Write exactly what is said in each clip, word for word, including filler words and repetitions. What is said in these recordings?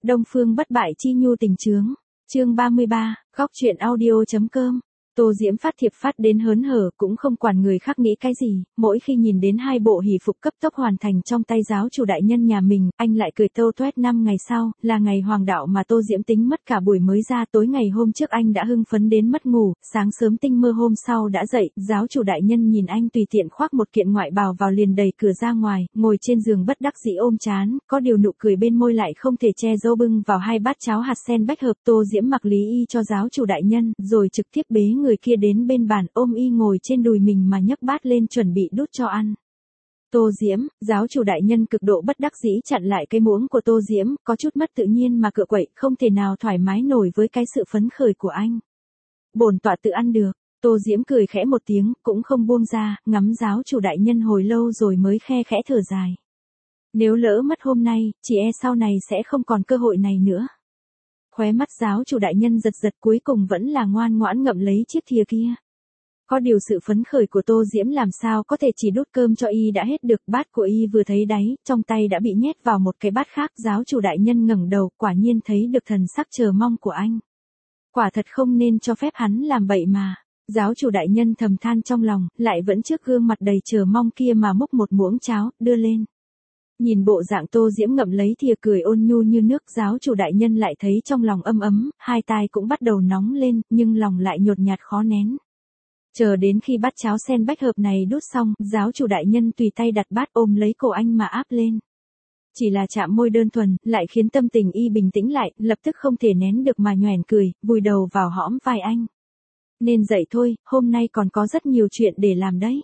Đông Phương bất bại chi nhu tình chướng. Chương ba mươi ba, góc truyện audio.com. Tô Diễm phát thiệp phát đến hớn hở, cũng không quản người khác nghĩ cái gì, mỗi khi nhìn đến hai bộ hỷ phục cấp tốc hoàn thành trong tay giáo chủ đại nhân nhà mình, anh lại cười tâu toét. Năm ngày sau, là ngày hoàng đạo mà Tô Diễm tính mất cả buổi mới ra. Tối ngày hôm trước anh đã hưng phấn đến mất ngủ, sáng sớm tinh mơ hôm sau đã dậy, giáo chủ đại nhân nhìn anh tùy tiện khoác một kiện ngoại bào vào liền đẩy cửa ra ngoài, ngồi trên giường bất đắc dĩ ôm trán, có điều nụ cười bên môi lại không thể che giấu, bưng vào hai bát cháo hạt sen bách hợp. Tô Diễm mặc lý y cho giáo chủ đại nhân, rồi trực tiếp bế người kia đến bên bàn, ôm y ngồi trên đùi mình mà nhấc bát lên chuẩn bị đút cho ăn. Tô Diễm, giáo chủ đại nhân cực độ bất đắc dĩ chặn lại cái muỗng của Tô Diễm, có chút mất tự nhiên mà cựa quậy, không thể nào thoải mái nổi với cái sự phấn khởi của anh. Bổn tọa tự ăn được. Tô Diễm cười khẽ một tiếng, cũng không buông ra, ngắm giáo chủ đại nhân hồi lâu rồi mới khe khẽ thở dài. Nếu lỡ mất hôm nay, chỉ e sau này sẽ không còn cơ hội này nữa. Khóe mắt giáo chủ đại nhân giật giật, cuối cùng vẫn là ngoan ngoãn ngậm lấy chiếc thìa kia. Có điều sự phấn khởi của Tô Diễm làm sao có thể chỉ đút cơm cho y đã hết được. Bát của y vừa thấy đáy, trong tay đã bị nhét vào một cái bát khác. Giáo chủ đại nhân ngẩng đầu, quả nhiên thấy được thần sắc chờ mong của anh. Quả thật không nên cho phép hắn làm bậy mà. Giáo chủ đại nhân thầm than trong lòng, lại vẫn trước gương mặt đầy chờ mong kia mà múc một muỗng cháo, đưa lên. Nhìn bộ dạng Tô Diễm ngậm lấy thìa cười ôn nhu như nước, giáo chủ đại nhân lại thấy trong lòng ấm ấm, hai tai cũng bắt đầu nóng lên, nhưng lòng lại nhột nhạt khó nén. Chờ đến khi bát cháo sen bách hợp này đút xong, giáo chủ đại nhân tùy tay đặt bát ôm lấy cổ anh mà áp lên. Chỉ là chạm môi đơn thuần, lại khiến tâm tình y bình tĩnh lại, lập tức không thể nén được mà nhoẻn cười, vùi đầu vào hõm vai anh. Nên dậy thôi, hôm nay còn có rất nhiều chuyện để làm đấy.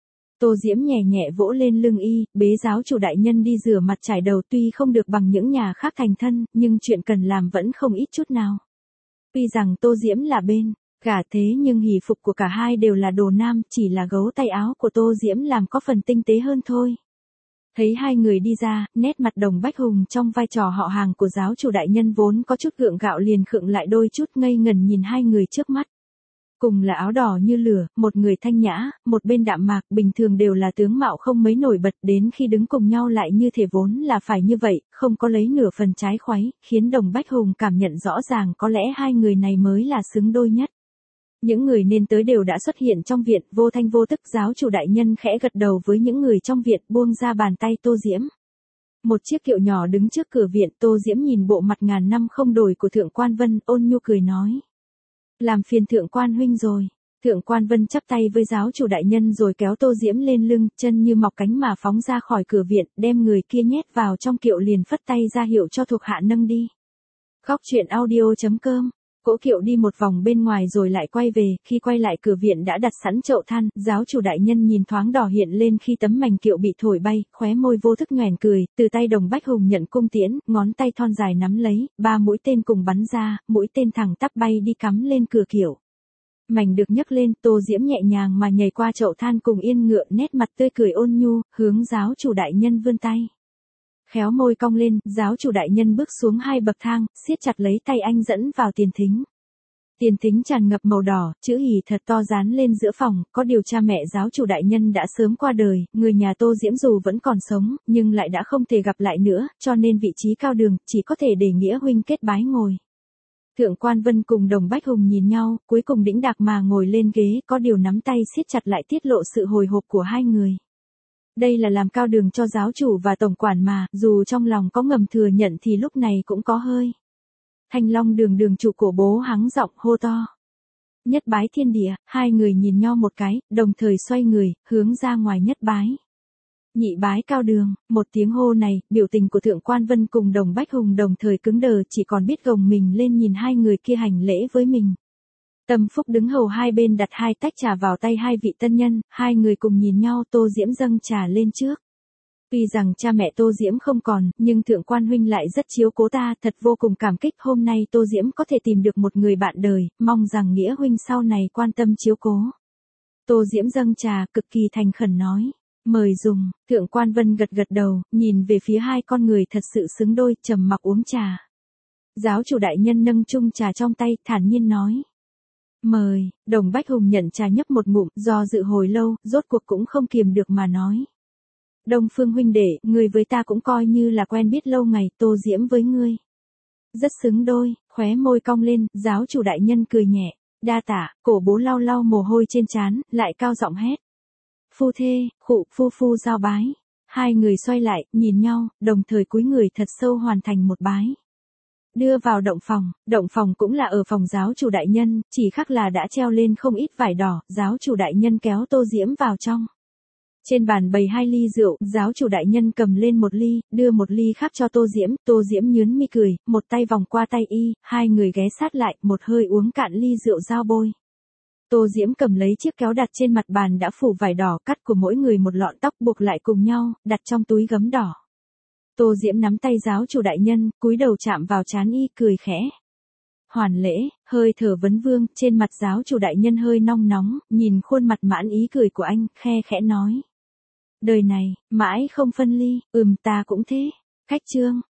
Tô Diễm nhẹ nhẹ vỗ lên lưng y, bế giáo chủ đại nhân đi rửa mặt trải đầu, tuy không được bằng những nhà khác thành thân, nhưng chuyện cần làm vẫn không ít chút nào. Tuy rằng Tô Diễm là bên gả thế nhưng hỷ phục của cả hai đều là đồ nam, chỉ là gấu tay áo của Tô Diễm làm có phần tinh tế hơn thôi. Thấy hai người đi ra, nét mặt Đồng Bách Hùng trong vai trò họ hàng của giáo chủ đại nhân vốn có chút gượng gạo liền khựng lại đôi chút, ngây ngẩn nhìn hai người trước mắt. Cùng là áo đỏ như lửa, một người thanh nhã, một bên đạm mạc, bình thường đều là tướng mạo không mấy nổi bật, đến khi đứng cùng nhau lại như thể vốn là phải như vậy, không có lấy nửa phần trái khoáy, khiến Đồng Bách Hùng cảm nhận rõ ràng có lẽ hai người này mới là xứng đôi nhất. Những người nên tới đều đã xuất hiện trong viện, vô thanh vô tức giáo chủ đại nhân khẽ gật đầu với những người trong viện, buông ra bàn tay Tô Diễm. Một chiếc kiệu nhỏ đứng trước cửa viện, Tô Diễm nhìn bộ mặt ngàn năm không đổi của Thượng Quan Vân, ôn nhu cười nói. Làm phiền Thượng Quan huynh rồi. Thượng Quan Vân chắp tay với giáo chủ đại nhân rồi kéo Tô Diễm lên lưng, chân như mọc cánh mà phóng ra khỏi cửa viện, đem người kia nhét vào trong kiệu liền phất tay ra hiệu cho thuộc hạ nâng đi. Góc truyện audio.com. Cỗ kiệu đi một vòng bên ngoài rồi lại quay về, khi quay lại cửa viện đã đặt sẵn chậu than, giáo chủ đại nhân nhìn thoáng đỏ hiện lên khi tấm mảnh kiệu bị thổi bay, khóe môi vô thức nhoẻn cười, từ tay Đồng Bách Hùng nhận cung tiễn, ngón tay thon dài nắm lấy, ba mũi tên cùng bắn ra, mũi tên thẳng tắp bay đi cắm lên cửa kiệu. Mảnh được nhấc lên, Tô Diễm nhẹ nhàng mà nhảy qua chậu than cùng yên ngựa, nét mặt tươi cười ôn nhu, hướng giáo chủ đại nhân vươn tay. Khéo môi cong lên, giáo chủ đại nhân bước xuống hai bậc thang, siết chặt lấy tay anh dẫn vào tiền thính. Tiền thính tràn ngập màu đỏ, chữ hỷ thật to dán lên giữa phòng, có điều cha mẹ giáo chủ đại nhân đã sớm qua đời, người nhà Tô Diễm dù vẫn còn sống, nhưng lại đã không thể gặp lại nữa, cho nên vị trí cao đường, chỉ có thể để nghĩa huynh kết bái ngồi. Thượng Quan Vân cùng Đồng Bách Hùng nhìn nhau, cuối cùng đĩnh đạc mà ngồi lên ghế, có điều nắm tay siết chặt lại tiết lộ sự hồi hộp của hai người. Đây là làm cao đường cho giáo chủ và tổng quản mà, dù trong lòng có ngầm thừa nhận thì lúc này cũng có hơi. Thanh Long đường đường chủ cổ bố hắng giọng hô to. Nhất bái thiên địa, hai người nhìn nhau một cái, đồng thời xoay người, hướng ra ngoài nhất bái. Nhị bái cao đường, một tiếng hô này, biểu tình của Thượng Quan Vân cùng Đồng Bách Hùng đồng thời cứng đờ, chỉ còn biết gồng mình lên nhìn hai người kia hành lễ với mình. Tâm Phúc đứng hầu hai bên đặt hai tách trà vào tay hai vị tân nhân, hai người cùng nhìn nhau. Tô Diễm dâng trà lên trước. Tuy rằng cha mẹ Tô Diễm không còn, nhưng Thượng Quan huynh lại rất chiếu cố ta, thật vô cùng cảm kích, hôm nay Tô Diễm có thể tìm được một người bạn đời, mong rằng nghĩa huynh sau này quan tâm chiếu cố. Tô Diễm dâng trà, cực kỳ thành khẩn nói. Mời dùng. Thượng Quan Vân gật gật đầu, nhìn về phía hai con người thật sự xứng đôi, trầm mặc uống trà. Giáo chủ đại nhân nâng chung trà trong tay, thản nhiên nói. Mời. Đồng Bách Hùng nhận trà nhấp một ngụm, do dự hồi lâu, rốt cuộc cũng không kiềm được mà nói. Đông Phương huynh đệ, người với ta cũng coi như là quen biết lâu ngày, Tô Diễm với ngươi. Rất xứng đôi, khóe môi cong lên, giáo chủ đại nhân cười nhẹ. Đa tạ, cổ bố lau lau mồ hôi trên trán, lại cao giọng hét. Phu thê, khụ, phu phu giao bái. Hai người xoay lại, nhìn nhau, đồng thời cúi người thật sâu hoàn thành một bái. Đưa vào động phòng, động phòng cũng là ở phòng giáo chủ đại nhân, chỉ khác là đã treo lên không ít vải đỏ, giáo chủ đại nhân kéo Tô Diễm vào trong. Trên bàn bày hai ly rượu, giáo chủ đại nhân cầm lên một ly, đưa một ly khác cho Tô Diễm, Tô Diễm nhướn mi cười, một tay vòng qua tay y, hai người ghé sát lại, một hơi uống cạn ly rượu giao bôi. Tô Diễm cầm lấy chiếc kéo đặt trên mặt bàn đã phủ vải đỏ cắt của mỗi người một lọn tóc buộc lại cùng nhau, đặt trong túi gấm đỏ. Tô Diễm nắm tay giáo chủ đại nhân, cúi đầu chạm vào trán y, cười khẽ. Hoàn lễ, hơi thở vấn vương, trên mặt giáo chủ đại nhân hơi nong nóng, nhìn khuôn mặt mãn ý cười của anh, khe khẽ nói. Đời này, mãi không phân ly, ừm ta cũng thế. Khách trương,